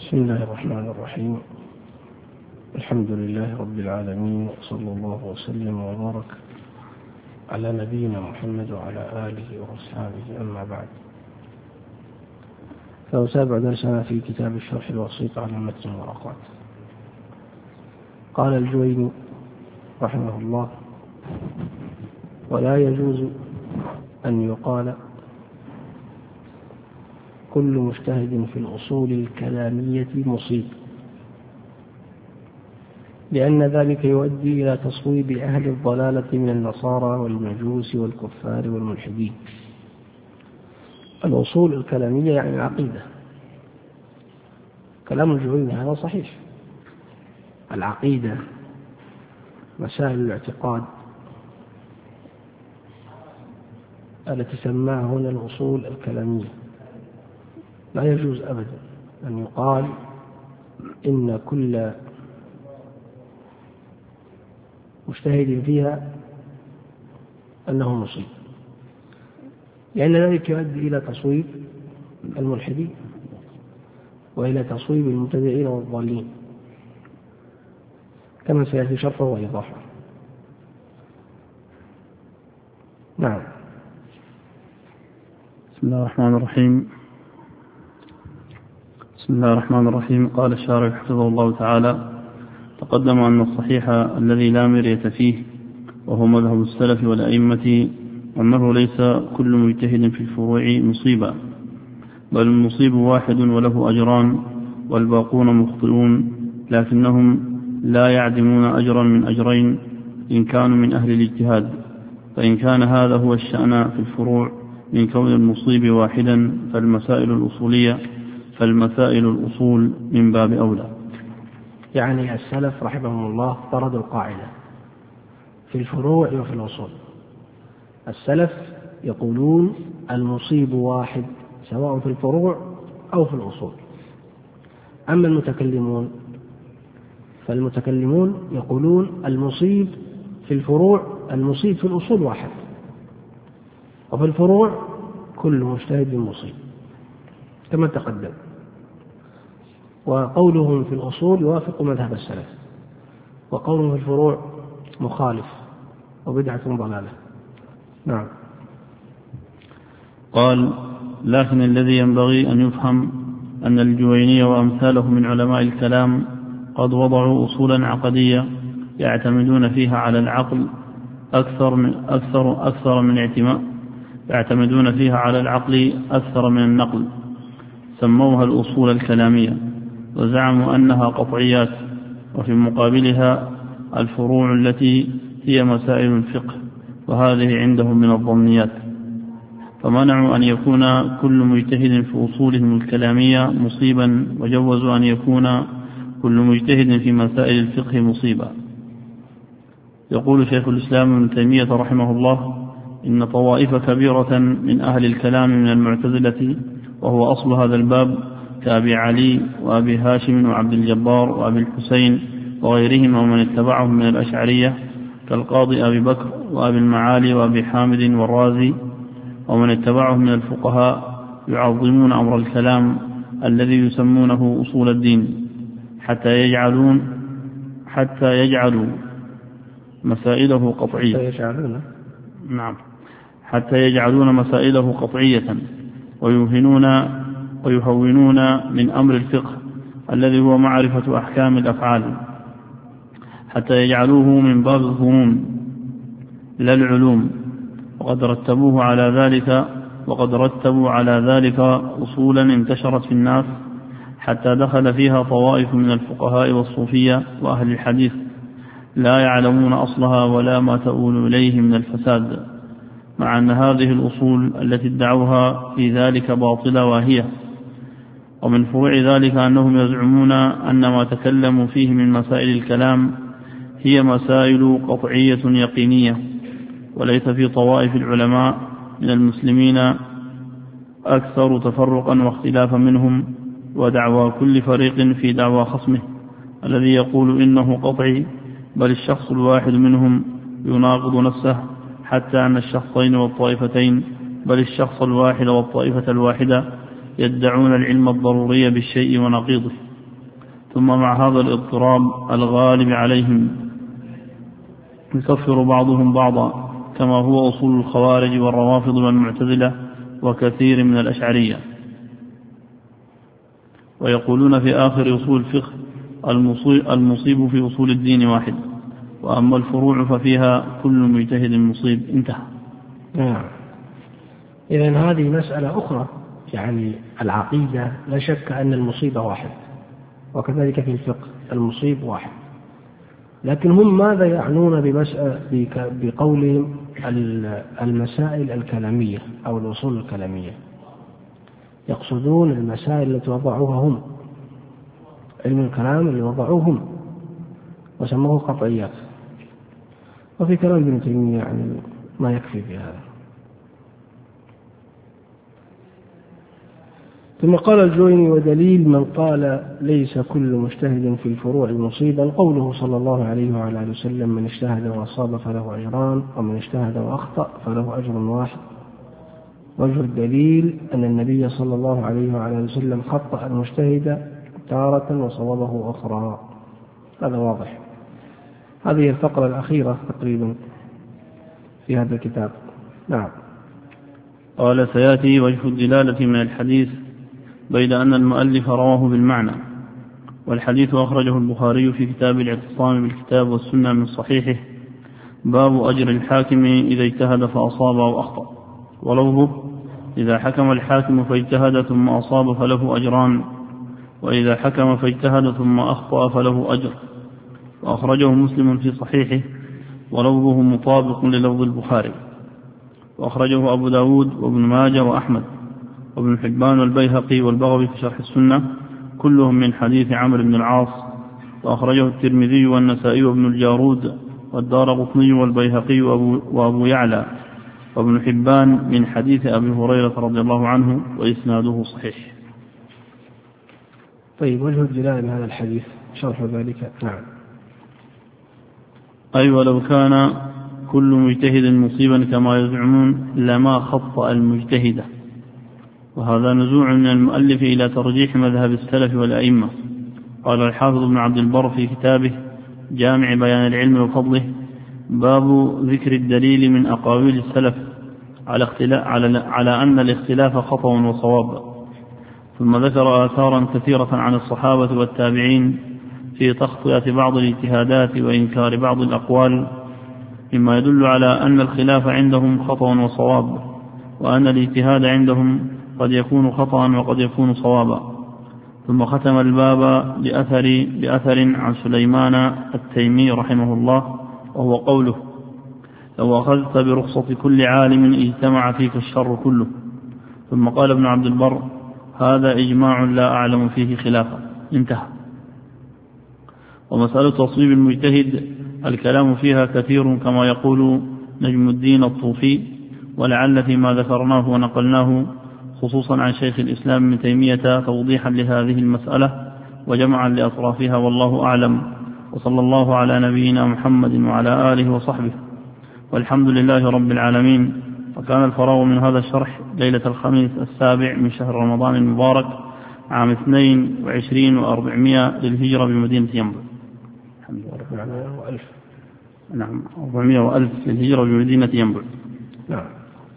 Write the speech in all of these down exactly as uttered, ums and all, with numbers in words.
بسم الله الرحمن الرحيم. الحمد لله رب العالمين، وصلى الله وسلم وبارك على نبينا محمد وعلى آله وأصحابه، أما بعد، فنتابع درسنا في كتاب الشرح الوسيط على متن الورقات. قال الجويني رحمه الله: ولا يجوز أن يقال كل مجتهد في الأصول الكلامية مصيب، لأن ذلك يؤدي إلى تصويب أهل الضلالة من النصارى والمجوس والكفار والملحدين. الأصول الكلامية يعني العقيدة. كلام الجويني هذا صحيح. العقيدة، مسائل الاعتقاد التي سماها هنا الأصول الكلامية، لا يجوز أبدا أن يقال إن كل مجتهد فيها أنه مصيب، لأن ذلك يؤدي إلى تصويب الملحدين وإلى تصويب المبتدعين والضالين، كما سيأتي شرحه وإيضاحه. نعم. بسم الله الرحمن الرحيم. بسم الله الرحمن الرحيم. قال الشارح حفظه الله تعالى: تقدم أن الصحيح الذي لا مرية فيه، وهو مذهب السلف والأئمة، أنه ليس كل مجتهد في الفروع مصيبا، بل المصيب واحد وله أجران، والباقون مخطئون، لكنهم لا يعدمون أجرا من أجرين إن كانوا من أهل الاجتهاد. فإن كان هذا هو الشأن في الفروع من كون المصيب واحدا، فالمسائل الأصولية فالمسائل الأصول من باب أولى. يعني السلف رحمهم الله فرضوا القاعدة في الفروع وفي الأصول. السلف يقولون المصيب واحد سواء في الفروع أو في الأصول. أما المتكلمون فالمتكلمون يقولون المصيب في الفروع المصيب في الأصول واحد، وفي الفروع كل مجتهد مصيب كما تقدم. وقولهم في الأصول يوافق مذهب السلف، وقولهم في الفروع مخالف وبدعة ضلالة. نعم. قال: لكن الذي ينبغي أن يفهم أن الجويني وأمثاله من علماء الكلام قد وضعوا أصولا عقدية يعتمدون فيها على العقل أكثر من أكثر أكثر من اعتماد يعتمدون فيها على العقل أكثر من النقل، سموها الأصول الكلامية، وزعموا أنها قطعيات، وفي مقابلها الفروع التي هي مسائل الفقه، وهذه عندهم من الظنيات. فمنعوا أن يكون كل مجتهد في أصولهم الكلامية مصيبا، وجوزوا أن يكون كل مجتهد في مسائل الفقه مصيبا. يقول شيخ الإسلام ابن تيمية رحمه الله: إن طوائف كبيرة من أهل الكلام من المعتزلة، وهو أصل هذا الباب، كأبي علي وأبي هاشم وعبد الجبار وأبي الحسين وغيرهم ومن اتبعهم من الأشعرية، كالقاضي أبي بكر وأبي المعالي وأبي حامد والرازي ومن اتبعهم من الفقهاء، يعظمون أمر الكلام الذي يسمونه أصول الدين، حتى يجعلون حتى يجعلوا مسائله قطعية حتى يجعلون نعم حتى يجعلون مسائله قطعية، ويوهنون ويهونون من أمر الفقه الذي هو معرفة أحكام الأفعال، حتى يجعلوه من باب الظنون لا العلوم، وقد رتبوه على ذلك وقد رتبوا على ذلك أصولا انتشرت في الناس، حتى دخل فيها طوائف من الفقهاء والصوفية وأهل الحديث لا يعلمون أصلها ولا ما تؤول إليه من الفساد، مع أن هذه الأصول التي ادعوها في ذلك باطلة واهية. ومن فروع ذلك أنهم يزعمون أن ما تكلموا فيه من مسائل الكلام هي مسائل قطعية يقينية، وليس في طوائف العلماء من المسلمين أكثر تفرقا واختلافا منهم، ودعوى كل فريق في دعوى خصمه الذي يقول إنه قطعي، بل الشخص الواحد منهم يناقض نفسه، حتى أن الشخصين والطائفتين بل الشخص الواحد والطائفة الواحدة يدعون العلم الضروري بالشيء ونقيضه، ثم مع هذا الاضطراب الغالب عليهم يكفر بعضهم بعضا كما هو أصول الخوارج والروافض والمعتزلة وكثير من الأشعرية. ويقولون في آخر أصول الفقه المصيب في أصول الدين واحد، وأما الفروع ففيها كل مجتهد مصيب. انتهى. نعم. إذن هذه مسألة أخرى، يعني العقيدة لا شك أن المصيبة واحد، وكذلك في الفقه المصيب واحد، لكن هم ماذا يعنون بقولهم المسائل الكلامية أو الأصول الكلامية؟ يقصدون المسائل التي وضعوها هم، علم الكلام اللي وضعوه هم وسموه قطعيات، وفي كلام ابن تيمية يعني ما يكفي في هذا. ثم قال الجويني: ودليل من قال ليس كل مجتهد في الفروع مصيبا قوله صلى الله عليه وعلى آله وسلم: من اجتهد وأصاب فله أجران، ومن اجتهد وأخطأ فله أجر واحد. وجه الدليل أن النبي صلى الله عليه وعلى آله وسلم خطأ المجتهد تارة وصوابه أخرى. هذا واضح. هذه الفقرة الأخيرة تقريبا في هذا الكتاب. نعم. قال: سيأتي وجه الدلالة من الحديث بيد أن المؤلف رواه بالمعنى، والحديث أخرجه البخاري في كتاب الاعتصام بالكتاب والسنة من صحيحه، باب أجر الحاكم إذا اجتهد فأصاب أو أخطأ. ولوه: إذا حكم الحاكم فاجتهد ثم أصاب فله أجران، وإذا حكم فاجتهد ثم أخطأ فله أجر. وأخرجه مسلم في صحيحه، ولوه مطابق للفظ البخاري. وأخرجه أبو داود وابن ماجه وأحمد وابن حبان والبيهقي والبغوي في شرح السنة، كلهم من حديث عمرو بن العاص. وأخرجه الترمذي والنسائي وابن الجارود والدارقطني والبيهقي وأبو يعلى وابن حبان من حديث أبي هريرة رضي الله عنه، وإسناده صحيح. طيب، وجه الدلالة من هذا الحديث شرح ذلك. نعم. أي ولو كان كل مجتهد مصيبا كما يزعمون لما خطأ المجتهد. وهذا نزوع من المؤلف إلى ترجيح مذهب السلف والأئمة. قال الحافظ ابن عبد البر في كتابه جامع بيان العلم وفضله: باب ذكر الدليل من أقاويل السلف على, على, على أن الاختلاف خطأ وصواب. ثم ذكر آثارا كثيرة عن الصحابة والتابعين في تخطئة بعض الاجتهادات وإنكار بعض الأقوال، مما يدل على أن الخلاف عندهم خطأ وصواب، وأن الاجتهاد عندهم قد يكون خطأ وقد يكون صوابا. ثم ختم الباب بأثر, بأثر عن سليمان التيمي رحمه الله، وهو قوله: لو أخذت برخصة كل عالم اجتمع فيك الشر كله. ثم قال ابن عبد البر: هذا إجماع لا أعلم فيه خلافا. انتهى. ومسألة تصويب المجتهد الكلام فيها كثير كما يقول نجم الدين الطوفي، ولعل فيما ذكرناه ونقلناه خصوصا عن شيخ الإسلام ابن تيمية توضيحا لهذه المسألة وجمعا لأطرافها، والله أعلم. وصلى الله على نبينا محمد وعلى آله وصحبه، والحمد لله رب العالمين. وكان الفراغ من هذا الشرح ليلة الخميس السابع من شهر رمضان المبارك عام اثنين وعشرين وأربعمائة للهجرة بمدينة ينبع. الحمد لله. وألف. نعم، أربعمائة وألف للهجرة بمدينة ينبع. نعم.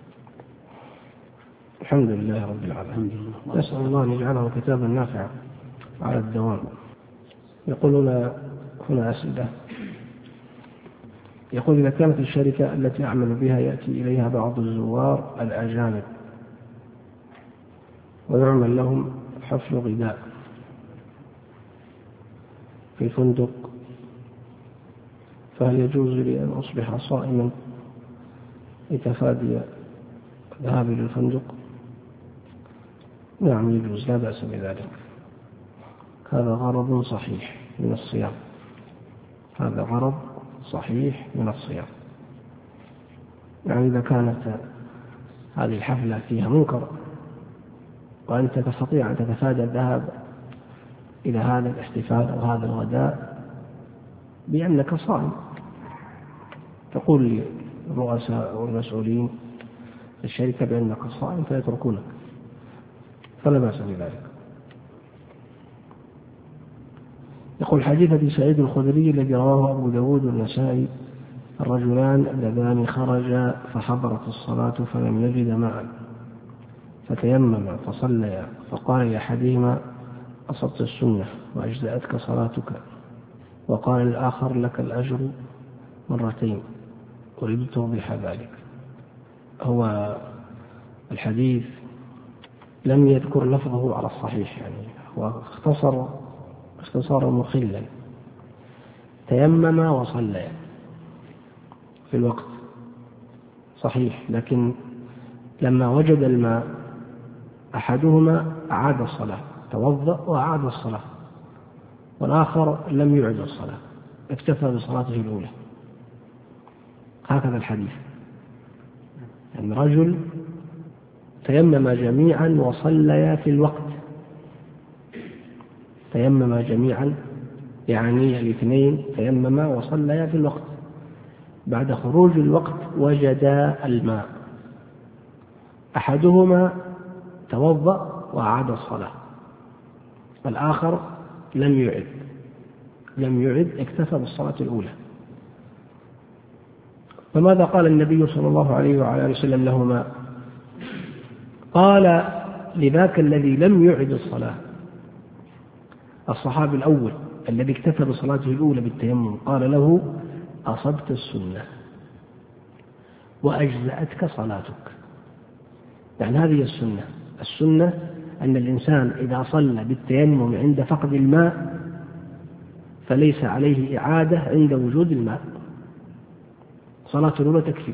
الحمد لله رب العالمين. نسأل الله أن يجعله كتابا نافعا على الدوام. يقولون هنا أسئلة. يقول: إذا كانت الشركة التي أعمل بها يأتي إليها بعض الزوار الأجانب ويعمل لهم حفل غداء في الفندق، فهل يجوز لي أن أصبح صائما لتفادي ذهابي للفندق؟ نعم يجوز، لا بأس بذلك. هذا غرض صحيح من الصيام، هذا غرض صحيح من الصيام. يعني إذا كانت هذه الحفلة فيها منكر وأنت تستطيع أن تتفادى الذهاب إلى هذا الاحتفال أو هذا الغداء بأنك صائم، تقول للرؤساء والمسؤولين في الشركة بأنك صائم فيتركونك، فلا بأس بذلك. يقول حديث أبي سعيد الخدري الذي رواه أبو داود والنسائي: الرجلان اللذان خرجا فحضرت الصلاة فلم يجد ماء فتيمما فصليا فقال لأحدهما: أصبت السنة وأجزأتك صلاتك، وقال الآخر: لك الأجر مرتين. أريد توضيح ذلك. هو الحديث لم يذكر لفظه على الصحيح، يعني هو اختصر اختصارا مخلا: تيمم وصلى في الوقت صحيح، لكن لما وجد الماء أحدهما أعاد الصلاة، توضأ وأعاد الصلاة، والآخر لم يعد الصلاة، اكتفى بصلاته الأولى. هكذا الحديث، يعني رجل تيمم جميعا وصليا في الوقت، تيمم جميعا يعني الاثنين تيمما وصليا في الوقت، بعد خروج الوقت وجدا الماء، أحدهما توضأ وأعاد الصلاة، الآخر لم يعد لم يعد اكتفى بالصلاة الأولى. فماذا قال النبي صلى الله عليه وعلى آله وسلم لهما؟ قال لذاك الذي لم يعد الصلاة، الصحابي الأول الذي اكتفى بصلاته الأولى بالتيمم، قال له: أصبت السنة وأجزأتك صلاتك. يعني هذه السنة السنة أن الإنسان إذا صلى بالتيمم عند فقد الماء فليس عليه إعادة عند وجود الماء، صلاة الأولى تكفي.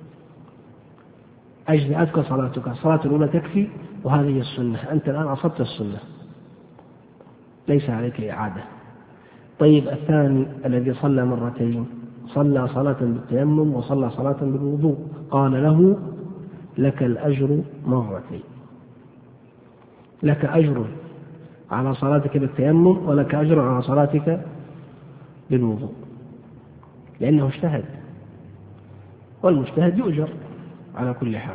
أجزأتك صلاتك، الصلاة الأولى تكفي، وهذه السنة، أنت الآن أصبت السنة، ليس عليك إعادة. طيب الثاني الذي صلى مرتين، صلى صلاة بالتيمم وصلى صلاة بالوضوء، قال له: لك الأجر مرتين، لك أجر على صلاتك بالتيمم ولك أجر على صلاتك بالوضوء، لأنه اجتهد، والمجتهد يؤجر على كل حال.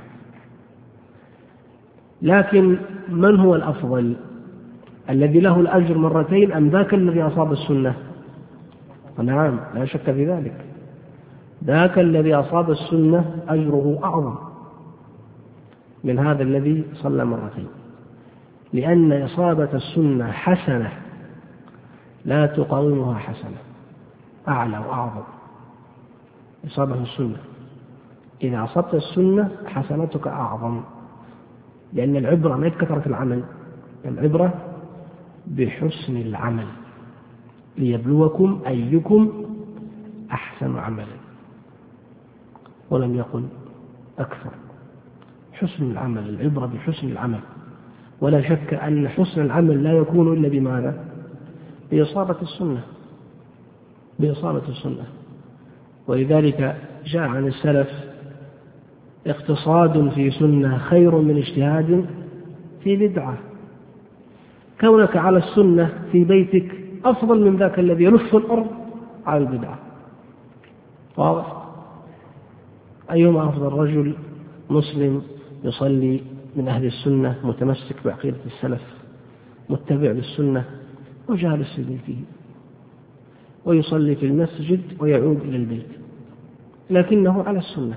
لكن من هو الأفضل، الذي له الأجر مرتين أم ذاك الذي أصاب السنة؟ نعم، لا شك في ذلك، ذاك الذي أصاب السنة أجره أعظم من هذا الذي صلى مرتين، لأن إصابة السنة حسنة لا تقاومها حسنة، أعلى وأعظم. إصابة السنة، إذا أصبت السنة حسنتك أعظم، لأن العبرة ما بكثرة العمل، العبرة بحسن العمل، ليبلوكم أيكم أحسن عملا، ولم يقل أكثر. حسن العمل، العبرة بحسن العمل، ولا شك أن حسن العمل لا يكون إلا بماذا؟ بإصابة السنة، بإصابة السنة. ولذلك جاء عن السلف: اقتصاد في سنة خير من اجتهاد في بدعة. كونك على السنة في بيتك أفضل من ذاك الذي يلف الأرض على البدعة. واضح؟ أيهما أفضل؟ رجل مسلم يصلي من أهل السنة، متمسك بعقيدة السلف، متبع للسنة، وجالس في بيته ويصلي في المسجد ويعود إلى البيت، لكنه على السنة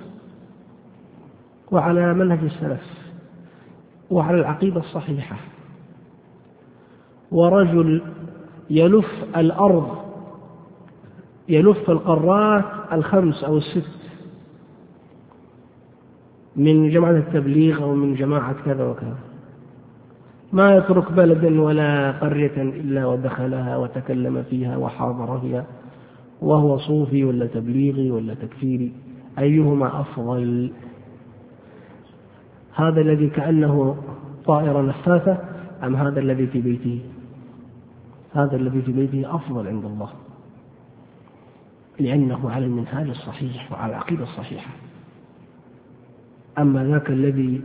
وعلى منهج السلف وعلى العقيدة الصحيحة. ورجل يلف الأرض، يلف القارات الخمس أو الست من جماعة التبليغ أو من جماعة كذا وكذا، ما يترك بلدا ولا قرية إلا ودخلها وتكلم فيها وحاضر فيها، وهو صوفي ولا تبليغي ولا تكفيري. أيهما أفضل؟ هذا الذي كأنه طائرة نفاثة أم هذا الذي في بيته؟ هذا الذي في بيته أفضل عند الله، لأنه على المنهاج الصحيح وعلى العقيدة الصحيحة. أما ذاك الذي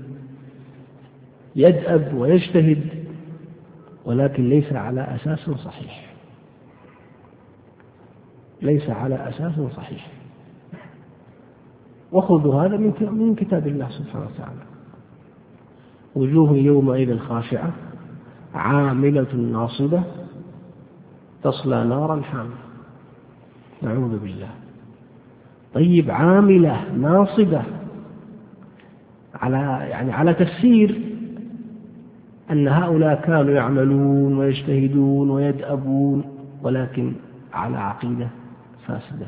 يدأب ويجتهد ولكن ليس على أساس صحيح، ليس على أساس صحيح. وخذوا هذا من كتاب الله سبحانه وتعالى: وجوه يومئذ خاشعة عاملة ناصبة تصلى نارا حامية. نعوذ بالله. طيب عاملة ناصبة على يعني على تفسير أن هؤلاء كانوا يعملون ويجتهدون ويدأبون ولكن على عقيدة فاسدة،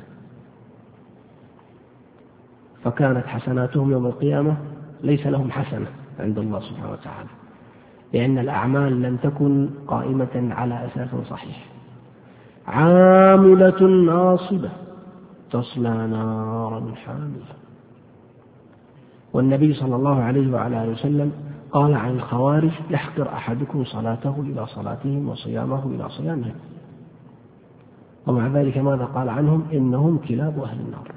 فكانت حسناتهم يوم القيامة ليس لهم حسنة عند الله سبحانه وتعالى، لأن الأعمال لم تكن قائمة على أساس صحيح. عاملة ناصبة تصلى نارا حامية. والنبي صلى الله عليه وعلى آله وسلم قال عن الخوارج: يحقر أحدكم صلاته إلى صلاتهم وصيامه إلى صيامهم. ومع ذلك ماذا قال عنهم؟ إنهم كلاب أهل النار،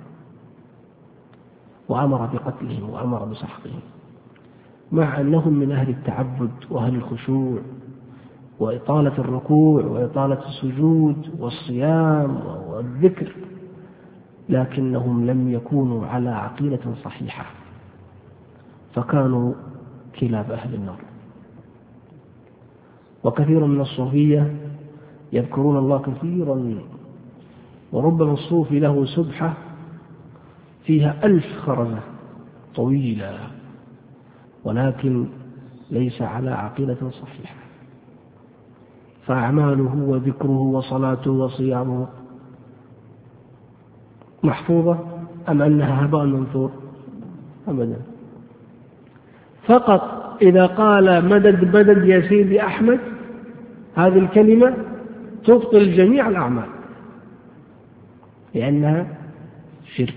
وأمر بقتلهم وأمر بسحقهم، مع أنهم من أهل التعبد وأهل الخشوع وإطالة الركوع وإطالة السجود والصيام والذكر، لكنهم لم يكونوا على عقيدة صحيحة، فكانوا كلاب أهل النار. وكثير من الصوفية يذكرون الله كثيرا، وربما الصوفي له سبحة فيها ألف خرزة طويلة، ولكن ليس على عقيدة صحيحة، فأعماله وذكره وصلاته وصيامه محفوظة أم أنها هباء منثور؟ أبدا. فقط إذا قال مدد مدد يا سيدي أحمد، هذه الكلمة تبطل جميع الأعمال، لأنها شرك،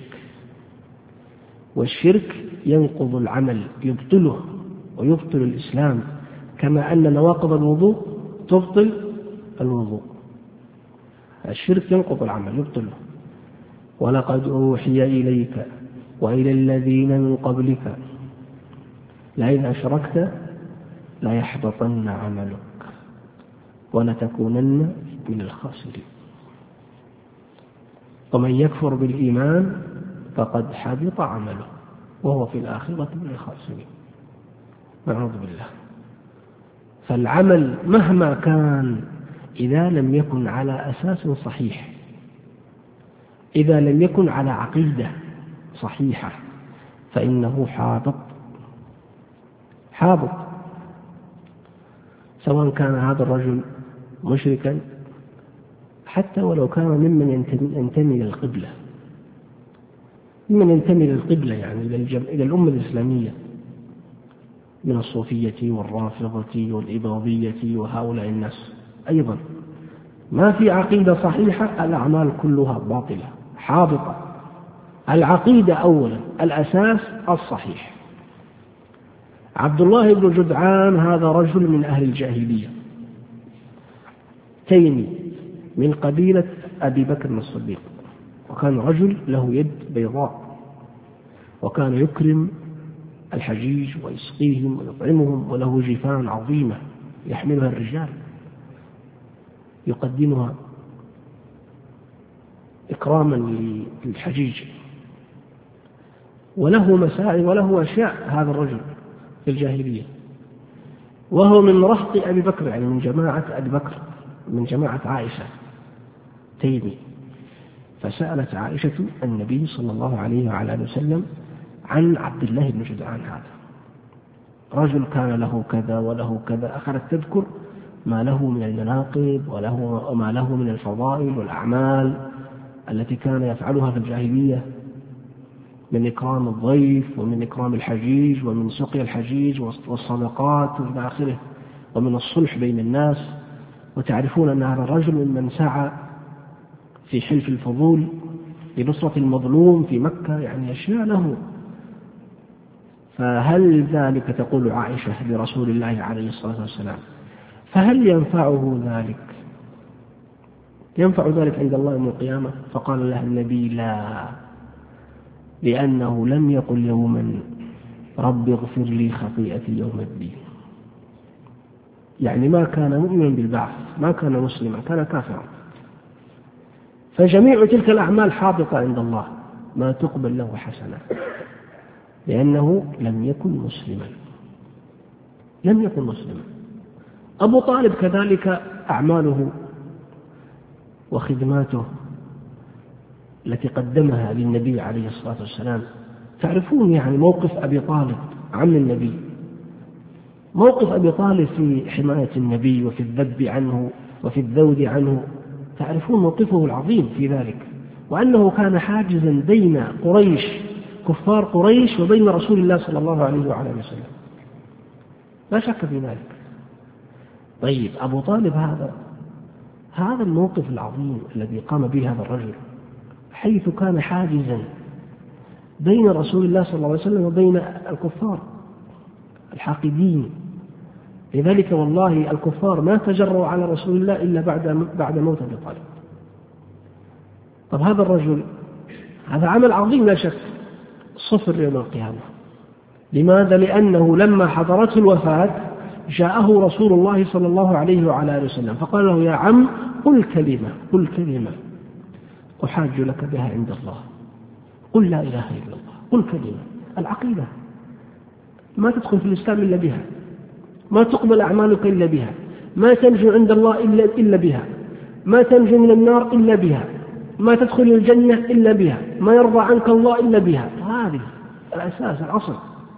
والشرك ينقض العمل، يبطله ويبطل الإسلام، كما أن نواقض الوضوء تبطل الوضوء. الشرك ينقض العمل يبطله. ولقد أوحي إليك وإلى الذين من قبلك لئن أشركت ليحبطن عملك ولتكونن من الخاسرين. ومن يكفر بالإيمان فقد حبط عمله وهو في الآخرة من الخاسرين. نعوذ بالله. فالعمل مهما كان إذا لم يكن على أساس صحيح، إذا لم يكن على عقيدة صحيحة، فإنه حابط حابط سواء كان هذا الرجل مشركا، حتى ولو كان ممن ينتمي إلى القبلة، ممن ينتمي إلى القبلة يعني إلى الأمة الإسلامية، من الصوفية والرافضة والإباضية وهؤلاء الناس أيضا، ما في عقيدة صحيحة، الأعمال كلها باطلة حابطة. العقيدة أولا، الأساس الصحيح. عبد الله بن جدعان هذا رجل من أهل الجاهلية، تيمي من قبيلة أبي بكر الصديق، وكان رجل له يد بيضاء، وكان يكرم الحجيج ويسقيهم ويطعمهم، وله جفان عظيمة يحملها الرجال يقدمها إكراما للحجيج، وله مساعي وله أشياء هذا الرجل في الجاهلية، وهو من رهط أبي بكر، يعني من جماعة أبي بكر، من جماعة عائشة تيمي. فسألت عائشة النبي صلى الله عليه وعلى آله وسلم عن عبد الله بن جدعان هذا، رجل كان له كذا وله كذا، أخذت تذكر ما له من المناقب وله وما له من الفضائل والأعمال التي كان يفعلها في الجاهلية، من إكرام الضيف ومن إكرام الحجيج ومن سقي الحجيج والصدقات إلى آخره، ومن الصلح بين الناس. وتعرفون أن هذا الرجل ممن سعى في حلف الفضول لنصرة المظلوم في مكة، يعني أشياء له. فهل ذلك تقول عائشة لرسول الله عليه الصلاة والسلام، فهل ينفعه ذلك؟ ينفع ذلك عند الله يوم القيامة؟ فقال لها النبي: لا، لأنه لم يقل يوما رب اغفر لي خطيئتي يوم الدين. يعني ما كان مؤمنا بالبعث، ما كان مسلما، كان كافرا. فجميع تلك الأعمال حاططة عند الله، ما تقبل له حسنة، لأنه لم يكن مسلما، لم يكن مسلما. أبو طالب كذلك أعماله وخدماته التي قدمها للنبي عليه الصلاة والسلام. تعرفون يعني موقف أبي طالب عم النبي، موقف أبي طالب في حماية النبي وفي الذب عنه وفي الذود عنه، تعرفون موقفه العظيم في ذلك، وأنه كان حاجزا بين قريش كفار قريش وبين رسول الله صلى الله عليه وعلى آله وسلم، لا شك في ذلك. طيب أبو طالب هذا هذا الموقف العظيم الذي قام به هذا الرجل، حيث كان حاجزا بين رسول الله صلى الله عليه وسلم وبين الكفار الحاقدين. لذلك والله الكفار ما تجرؤوا على رسول الله إلا بعد بعد موت أبي طالب. طب هذا الرجل هذا عمل عظيم لا شك، صفر يوم القيامة. لماذا؟ لأنه لما حضرته الوفاة جاءه رسول الله صلى الله عليه وعلى آله وسلم فقال له: يا عم قل كلمة قل كلمة أحاج لك بها عند الله، قل لا إله إلا الله، قل كلمة. العقيدة ما تدخل في الإسلام إلا بها، ما تقبل أعمالك إلا بها، ما تنجو عند الله إلا, إلا بها، ما تنجو من النار إلا بها، ما تدخل الجنة إلا بها، ما يرضى عنك الله إلا بها. هذه الأساس الأصل.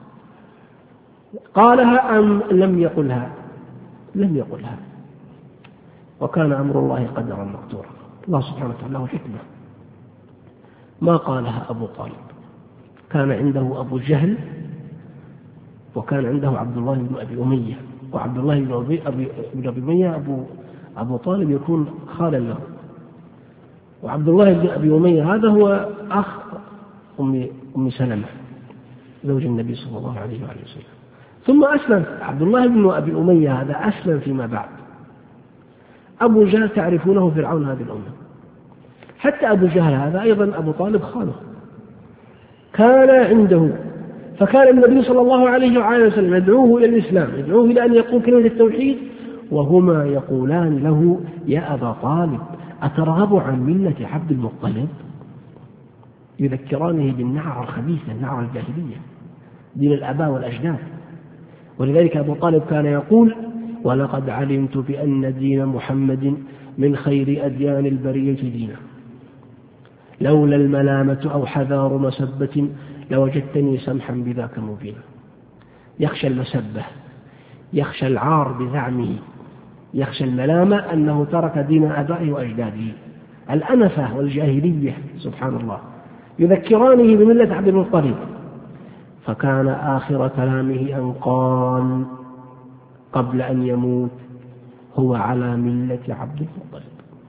قالها أم لم يقلها؟ لم يقلها، وكان أمر الله قدرا مقدورا. الله سبحانه وتعالى له حكمة، ما قالها أبو طالب. كان عنده أبو جهل وكان عنده عبد الله بن أبي أمية، وعبد الله بن أبي, أبي, بن أبي أمية أبو, أبو طالب يكون خالا له، وعبد الله بن أبي أمية هذا هو أخ أم, أم سلمة زوج النبي صلى الله عليه وسلم. ثم أسلم عبد الله بن أبي أمية هذا، أسلم فيما بعد. أبو جهل تعرفونه فرعون هذه الأمة، حتى أبو جهل هذا أيضا أبو طالب خاله كان عنده، فكان النبي صلى الله عليه وعلى وسلم يدعوه إلى الإسلام، يدعوه إلى أن يقول كلمة التوحيد، وهما يقولان له: يا أبا طالب أترغب عن ملة عبد المطلب؟ يذكرانه بالنعر الخبيثة، النعر الجاهلية، دين الآباء والأجداد. ولذلك أبو طالب كان يقول: ولقد علمت بأن دين محمد من خير أديان البرية دينا، لولا الملامة أو حذار مسبة لوجدتني سمحا بذاك مبينا. يخشى المسبة، يخشى العار بزعمه، يخشى الملامة أنه ترك دين آبائه وأجداده، الأنفة والجاهلية، سبحان الله، يذكرانه بملة عبد المطلب. فكان آخر كلامه أن قال قبل أن يموت: هو على ملة عبد المطلب.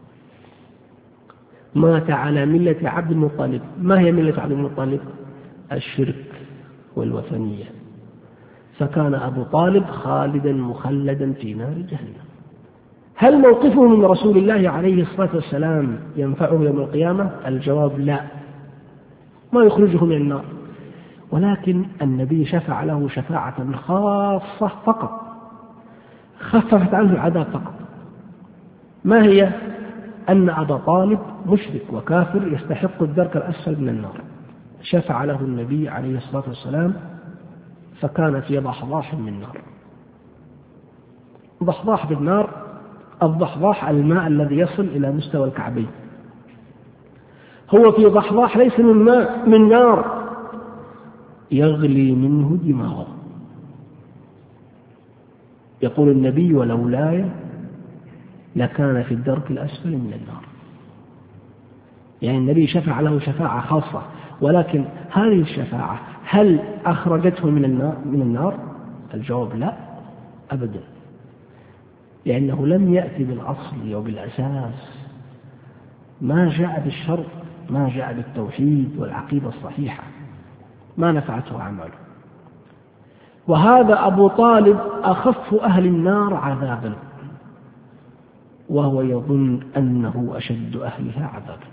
مات على ملة عبد المطلب. ما هي ملة عبد المطلب؟ الشرك والوثنية. فكان أبو طالب خالدا مخلدا في نار جهنم. هل موقفه من رسول الله عليه الصلاة والسلام ينفعه يوم القيامة؟ الجواب لا، ما يخرجه من النار، ولكن النبي شفع له شفاعة خاصة فقط، خففت عنه العذاب فقط. ما هي؟ أن أبا طالب مشرك وكافر يستحق الدرك الأسفل من النار، شفع له النبي عليه الصلاة والسلام فكان في ضحضاح من النار. ضحضاح بالنار، الضحضاح الماء الذي يصل إلى مستوى الكعبين، هو في ضحضاح ليس من ماء، من نار يغلي منه دماغه. يقول النبي: ولولاي لكان في الدرك الأسفل من النار. يعني النبي شفع له شفاعة خاصة، ولكن هذه الشفاعة هل أخرجته من النار؟ من النار؟ الجواب لا أبدا، لأنه لم يأتي بالأصل وبالأساس، ما جاء بالشرط، ما جاء بالتوحيد والعقيدة الصحيحة، ما نفعته أعماله. وهذا أبو طالب أخف أهل النار عذابا، وهو يظن أنه أشد أهلها عذابا،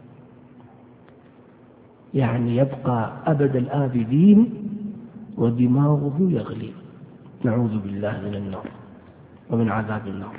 يعني يبقى أبد الآبدين ودماغه يغلي. نعوذ بالله من النار ومن عذاب النار.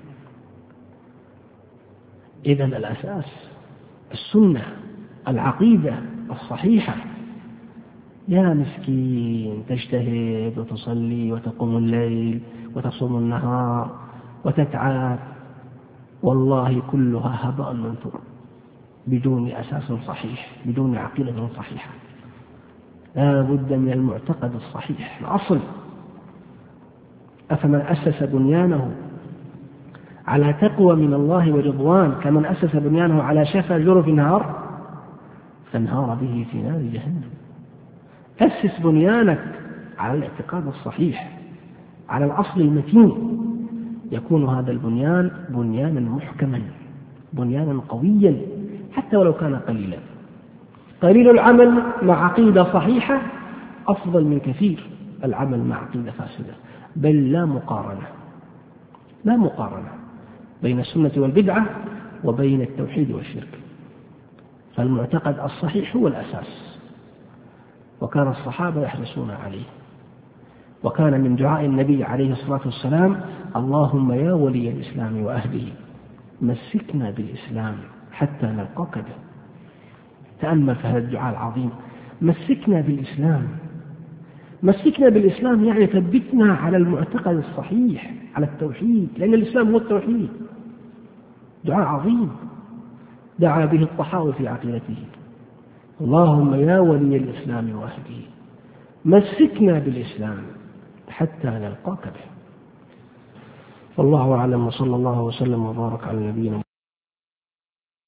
إذن الأساس السنة، العقيدة الصحيحة. يا مسكين، تجتهد وتصلي وتقوم الليل وتصوم النهار وتتعب، والله كلها هباء منثور بدون أساس صحيح، بدون عقيدة صحيحة. لا بد من المعتقد الصحيح الأصل. أفمن أسس بنيانه على تقوى من الله ورضوان كمن أسس بنيانه على شفا جرف نهار فانهار به في نار جهنم. أسس بنيانك على الاعتقاد الصحيح، على الأصل المتين، يكون هذا البنيان بنيانا محكما، بنيانا قويا، حتى ولو كان قليلا. قليل العمل مع عقيدة صحيحة أفضل من كثير العمل مع عقيدة فاسدة، بل لا مقارنة، لا مقارنة بين السنة والبدعة وبين التوحيد والشرك. فالمعتقد الصحيح هو الأساس، وكان الصحابة يحرصون عليه. وكان من دعاء النبي عليه الصلاة والسلام: اللهم يا ولي الإسلام وأهله مسكنا بالإسلام حتى نلقاك به. تأمل في هذا الدعاء العظيم، مسكنا بالإسلام. مسكنا بالإسلام يعني ثبتنا على المعتقد الصحيح، على التوحيد، لأن الإسلام هو التوحيد. دعاء عظيم دعا به الطحاوي في عقيدته: اللهم يا ولي الإسلام وأهله مسكنا بالإسلام حتى نلقاك به. والله أعلم، وصلى الله وسلم وبارك على نبينا